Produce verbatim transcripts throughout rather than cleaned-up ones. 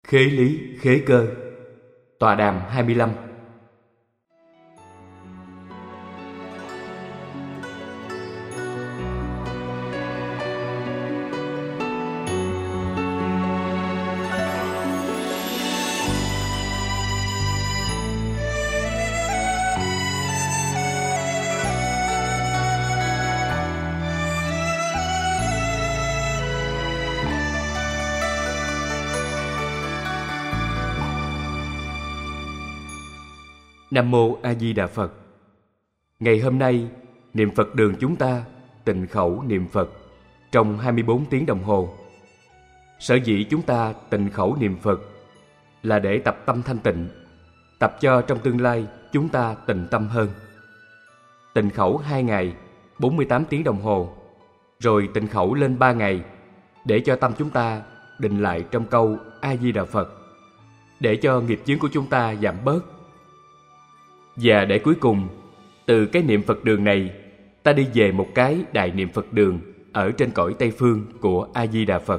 Khế lý khế cơ. Tọa đàm hai mươi lăm. Nam Mô A Di Đà Phật. Ngày hôm nay, niệm Phật đường chúng ta tịnh khẩu niệm Phật trong hai mươi bốn tiếng đồng hồ. Sở dĩ chúng ta tịnh khẩu niệm Phật là để tập tâm thanh tịnh, tập cho trong tương lai chúng ta tịnh tâm hơn. Tịnh khẩu hai ngày, bốn mươi tám tiếng đồng hồ, rồi tịnh khẩu lên ba ngày để cho tâm chúng ta định lại trong câu A Di Đà Phật, để cho nghiệp chướng của chúng ta giảm bớt. Và để cuối cùng, từ cái niệm Phật đường này, ta đi về một cái đại niệm Phật đường ở trên cõi Tây Phương của A-di-đà Phật.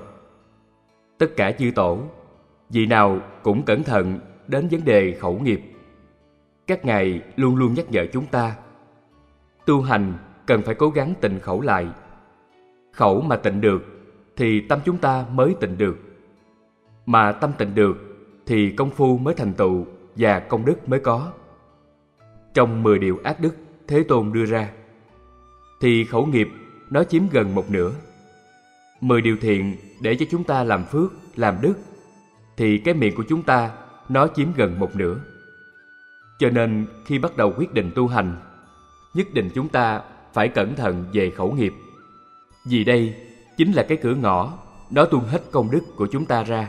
Tất cả chư tổ, vị nào cũng cẩn thận đến vấn đề khẩu nghiệp. Các ngài luôn luôn nhắc nhở chúng ta, tu hành cần phải cố gắng tịnh khẩu lại. Khẩu mà tịnh được, thì tâm chúng ta mới tịnh được. Mà tâm tịnh được, thì công phu mới thành tựu và công đức mới có. Trong mười điều ác đức Thế Tôn đưa ra, thì khẩu nghiệp nó chiếm gần một nửa. Mười điều thiện để cho chúng ta làm phước, làm đức, thì cái miệng của chúng ta nó chiếm gần một nửa. Cho nên khi bắt đầu quyết định tu hành, nhất định chúng ta phải cẩn thận về khẩu nghiệp. Vì đây chính là cái cửa ngõ, nó tuôn hết công đức của chúng ta ra.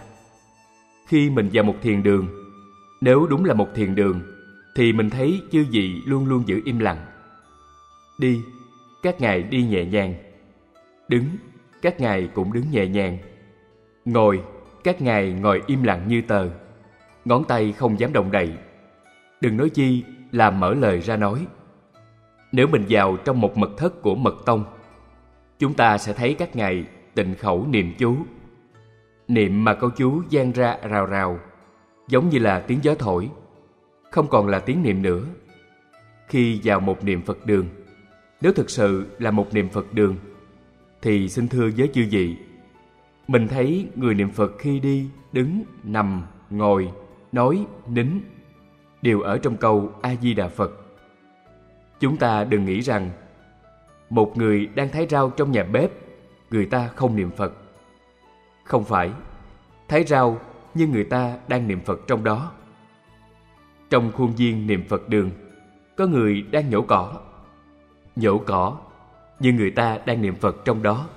Khi mình vào một thiền đường, nếu đúng là một thiền đường, thì mình thấy chư vị luôn luôn giữ im lặng. Đi, các ngài đi nhẹ nhàng. Đứng, các ngài cũng đứng nhẹ nhàng. Ngồi, các ngài ngồi im lặng như tờ. Ngón tay không dám động đậy. Đừng nói chi là mở lời ra nói. Nếu mình vào trong một mật thất của mật tông, chúng ta sẽ thấy các ngài tịnh khẩu niệm chú. Niệm mà câu chú vang ra rào rào, giống như là tiếng gió thổi, không còn là tiếng niệm nữa. Khi vào một niệm Phật đường, nếu thực sự là một niệm Phật đường, thì xin thưa với chư vị, mình thấy người niệm Phật khi đi, đứng, nằm, ngồi, nói, nín đều ở trong câu A-di-đà Phật. Chúng ta đừng nghĩ rằng một người đang thái rau trong nhà bếp, người ta không niệm Phật. Không phải, thái rau nhưng người ta đang niệm Phật trong đó. Trong khuôn viên niệm Phật đường, có người đang nhổ cỏ. Nhổ cỏ, nhưng người ta đang niệm Phật trong đó.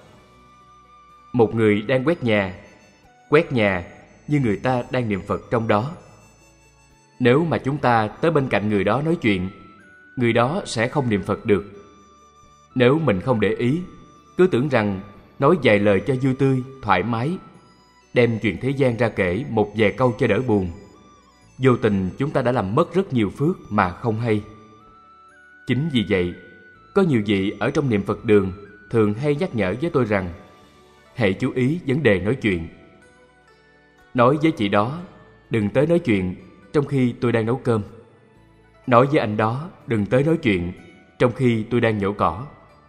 Một người đang quét nhà. Quét nhà, nhưng người ta đang niệm Phật trong đó. Nếu mà chúng ta tới bên cạnh người đó nói chuyện, người đó sẽ không niệm Phật được. Nếu mình không để ý, cứ tưởng rằng nói vài lời cho vui tươi, thoải mái, đem chuyện thế gian ra kể một vài câu cho đỡ buồn, vô tình chúng ta đã làm mất rất nhiều phước mà không hay. Chính vì vậy, có nhiều vị ở trong niệm Phật đường thường hay nhắc nhở với tôi rằng, hãy chú ý vấn đề nói chuyện. Nói với chị đó, đừng tới nói chuyện trong khi tôi đang nấu cơm. Nói với anh đó, đừng tới nói chuyện trong khi tôi đang nhổ cỏ.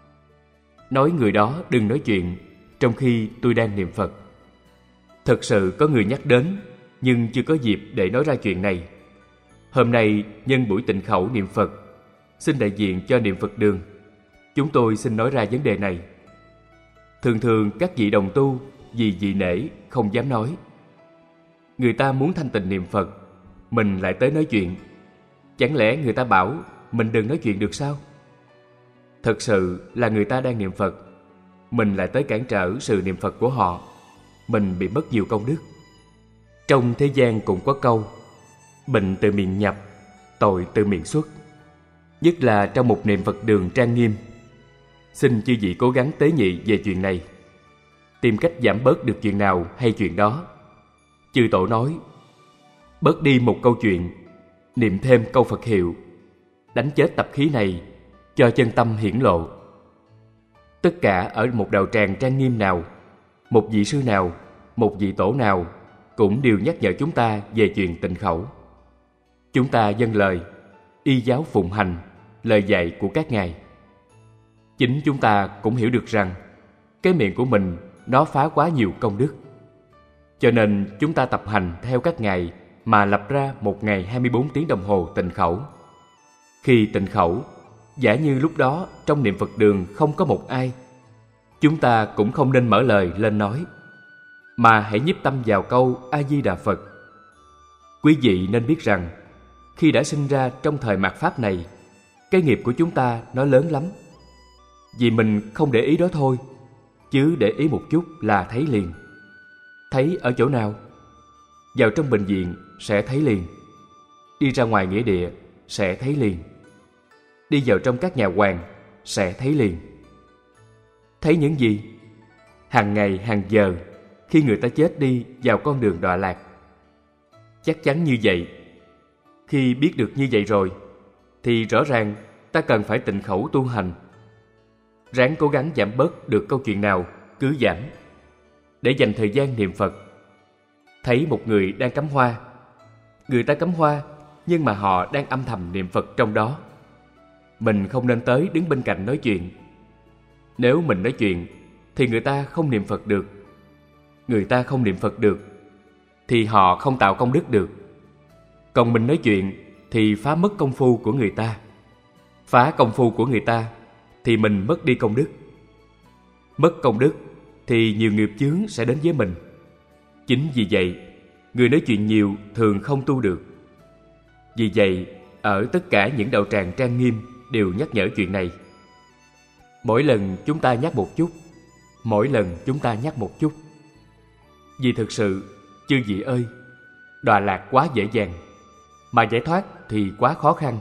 Nói người đó đừng nói chuyện trong khi tôi đang niệm Phật. Thật sự có người nhắc đến, nhưng chưa có dịp để nói ra chuyện này. Hôm nay nhân buổi tịnh khẩu niệm Phật, xin đại diện cho niệm Phật đường, chúng tôi xin nói ra vấn đề này. Thường thường các vị đồng tu vì vị nể không dám nói. Người ta muốn thanh tịnh niệm Phật, mình lại tới nói chuyện. Chẳng lẽ người ta bảo mình đừng nói chuyện được sao? Thật sự là người ta đang niệm Phật, mình lại tới cản trở sự niệm Phật của họ, mình bị mất nhiều công đức. Trong thế gian cũng có câu, bệnh từ miệng nhập, tội từ miệng xuất. Nhất là trong một niệm Phật đường trang nghiêm. Xin chư vị cố gắng tế nhị về chuyện này, tìm cách giảm bớt được chuyện nào hay chuyện đó. Chư tổ nói, bớt đi một câu chuyện, niệm thêm câu Phật hiệu, đánh chết tập khí này, cho chân tâm hiển lộ. Tất cả ở một đạo tràng trang nghiêm nào, một vị sư nào, một vị tổ nào, cũng đều nhắc nhở chúng ta về chuyện tịnh khẩu. Chúng ta dâng lời, y giáo phụng hành lời dạy của các ngài. Chính chúng ta cũng hiểu được rằng cái miệng của mình nó phá quá nhiều công đức. Cho nên chúng ta tập hành theo các ngài mà lập ra một ngày hai mươi bốn tiếng đồng hồ tịnh khẩu. Khi tịnh khẩu, giả như lúc đó trong niệm Phật đường không có một ai, chúng ta cũng không nên mở lời lên nói, mà hãy nhiếp tâm vào câu A-di-đà Phật. Quý vị nên biết rằng, khi đã sinh ra trong thời mạt Pháp này, cái nghiệp của chúng ta nó lớn lắm. Vì mình không để ý đó thôi, chứ để ý một chút là thấy liền. Thấy ở chỗ nào? Vào trong bệnh viện sẽ thấy liền. Đi ra ngoài nghĩa địa sẽ thấy liền. Đi vào trong các nhà hoàng sẽ thấy liền. Thấy những gì? Hàng ngày, hàng giờ, khi người ta chết đi vào con đường đọa lạc. Chắc chắn như vậy. Khi biết được như vậy rồi, thì rõ ràng ta cần phải tịnh khẩu tu hành. Ráng cố gắng giảm bớt được câu chuyện nào, cứ giảm, để dành thời gian niệm Phật. Thấy một người đang cắm hoa, người ta cắm hoa, nhưng mà họ đang âm thầm niệm Phật trong đó. Mình không nên tới đứng bên cạnh nói chuyện. Nếu mình nói chuyện, thì người ta không niệm Phật được. Người ta không niệm Phật được, thì họ không tạo công đức được. Còn mình nói chuyện, thì phá mất công phu của người ta. Phá công phu của người ta, thì mình mất đi công đức. Mất công đức, thì nhiều nghiệp chướng sẽ đến với mình. Chính vì vậy, người nói chuyện nhiều thường không tu được. Vì vậy, ở tất cả những đạo tràng trang nghiêm đều nhắc nhở chuyện này. Mỗi lần chúng ta nhắc một chút, mỗi lần chúng ta nhắc một chút. Vì thực sự, chư vị ơi, đọa lạc quá dễ dàng, mà giải thoát thì quá khó khăn.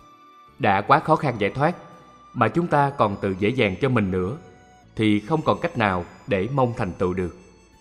Đã quá khó khăn giải thoát, mà chúng ta còn tự dễ dàng cho mình nữa, thì không còn cách nào để mong thành tựu được.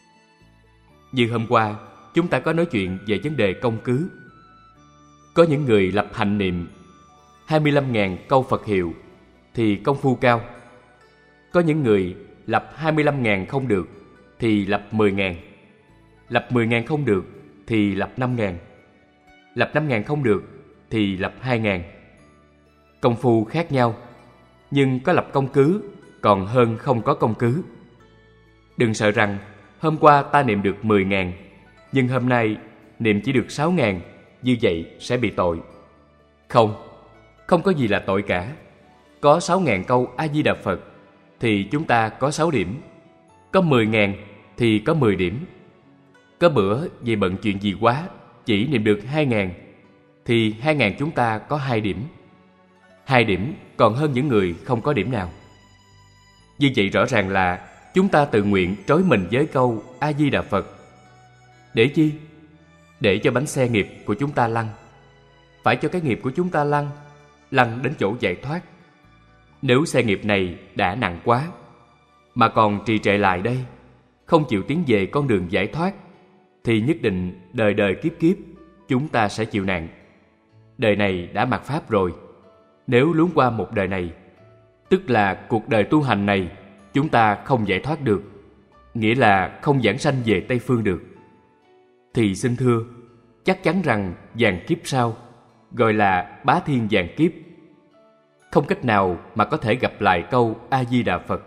Như hôm qua, chúng ta có nói chuyện về vấn đề công cứ. Có những người lập hạnh niệm hai mươi lăm nghìn câu Phật hiệu thì công phu cao. Có những người lập hai mươi lăm nghìn không được thì lập mười nghìn. Lập mười nghìn không được thì lập năm nghìn. Lập năm nghìn không được thì lập hai nghìn. Công phu khác nhau, nhưng có lập công cứ còn hơn không có công cứ. Đừng sợ rằng hôm qua ta niệm được mười nghìn, nhưng hôm nay niệm chỉ được sáu nghìn, như vậy sẽ bị tội. Không, không có gì là tội cả. Có sáu nghìn câu A-di-đà Phật thì chúng ta có sáu điểm. Có mười nghìn thì có mười điểm. Có bữa vì bận chuyện gì quá, chỉ niệm được hai nghìn, thì hai nghìn chúng ta có hai điểm. Hai điểm còn hơn những người không có điểm nào. Như vậy rõ ràng là chúng ta tự nguyện trói mình với câu A-di-đà Phật. Để chi? Để cho bánh xe nghiệp của chúng ta lăn. Phải cho cái nghiệp của chúng ta lăn, lăn đến chỗ giải thoát. Nếu xe nghiệp này đã nặng quá, mà còn trì trệ lại đây, không chịu tiến về con đường giải thoát, thì nhất định đời đời kiếp kiếp chúng ta sẽ chịu nạn. Đời này đã mạt Pháp rồi, nếu luống qua một đời này, tức là cuộc đời tu hành này chúng ta không giải thoát được, nghĩa là không giảng sanh về Tây Phương được, thì xin thưa, chắc chắn rằng vạn kiếp sau, gọi là bá thiên vạn kiếp, không cách nào mà có thể gặp lại câu A-di-đà Phật.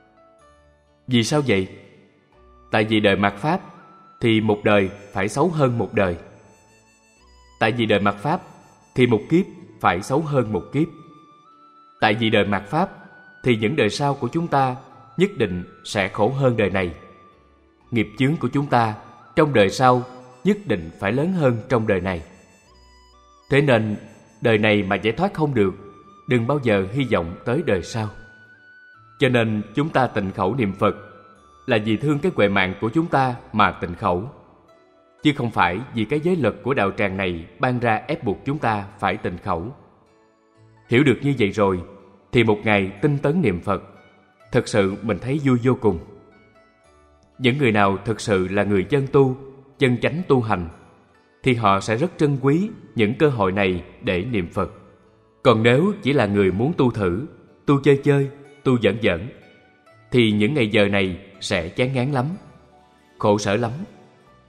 Vì sao vậy? Tại vì đời mạt Pháp thì một đời phải xấu hơn một đời. Tại vì đời mạt Pháp thì một kiếp phải xấu hơn một kiếp. Tại vì đời mạt Pháp thì những đời sau của chúng ta nhất định sẽ khổ hơn đời này. Nghiệp chướng của chúng ta trong đời sau nhất định phải lớn hơn trong đời này. Thế nên đời này mà giải thoát không được, đừng bao giờ hy vọng tới đời sau. Cho nên chúng ta tịnh khẩu niệm Phật là vì thương cái huệ mạng của chúng ta mà tịnh khẩu, chứ không phải vì cái giới luật của đạo tràng này ban ra ép buộc chúng ta phải tịnh khẩu. Hiểu được như vậy rồi thì một ngày tinh tấn niệm Phật, thật sự mình thấy vui vô cùng. Những người nào thực sự là người chân tu, chân chánh tu hành, thì họ sẽ rất trân quý những cơ hội này để niệm Phật. Còn nếu chỉ là người muốn tu thử, tu chơi chơi, tu giỡn giỡn, thì những ngày giờ này sẽ chán ngán lắm, khổ sở lắm.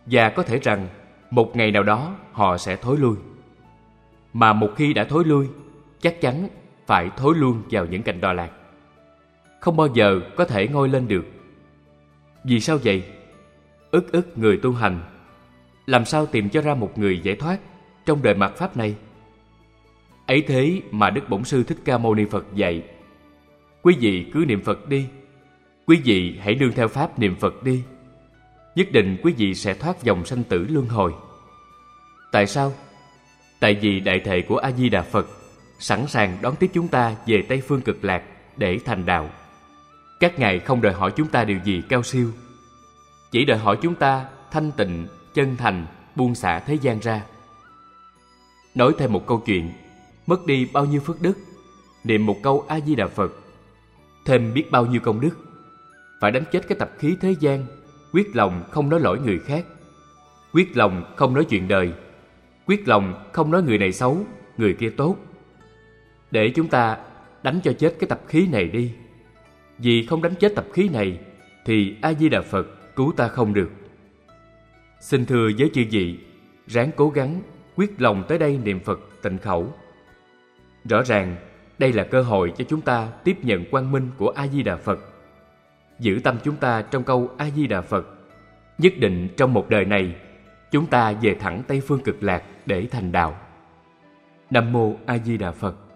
và có thể rằng một ngày nào đó họ sẽ thối lui. Mà một khi đã thối lui, chắc chắn phải thối luôn vào những cành đọa lạc, không bao giờ có thể ngoi lên được. Vì sao vậy? Ức ức người tu hành, làm sao tìm cho ra một người giải thoát trong đời mạt Pháp này? Ấy thế mà Đức Bổn Sư Thích Ca Mâu Ni Phật dạy: quý vị cứ niệm Phật đi, quý vị hãy nương theo Pháp niệm Phật đi, nhất định quý vị sẽ thoát dòng sanh tử luân hồi. Tại sao? Tại vì Đại Thệ của A Di Đà Phật sẵn sàng đón tiếp chúng ta về Tây Phương Cực Lạc để thành đạo. Các ngài không đòi hỏi chúng ta điều gì cao siêu, chỉ đòi hỏi chúng ta thanh tịnh, chân thành, buông xả thế gian ra. Nói thêm một câu chuyện, mất đi bao nhiêu phước đức, niệm một câu A Di Đà Phật, thêm biết bao nhiêu công đức. Phải đánh chết cái tập khí thế gian, quyết lòng không nói lỗi người khác, quyết lòng không nói chuyện đời, quyết lòng không nói người này xấu, người kia tốt. Để chúng ta đánh cho chết cái tập khí này đi. Vì không đánh chết tập khí này thì A Di Đà Phật cứu ta không được. Xin thưa với chư vị, ráng cố gắng, quyết lòng tới đây niệm Phật tịnh khẩu. Rõ ràng đây là cơ hội cho chúng ta tiếp nhận quang minh của A Di Đà Phật. Giữ tâm chúng ta trong câu A Di Đà Phật, nhất định trong một đời này chúng ta về thẳng Tây Phương Cực Lạc để thành đạo. Nam mô A Di Đà Phật.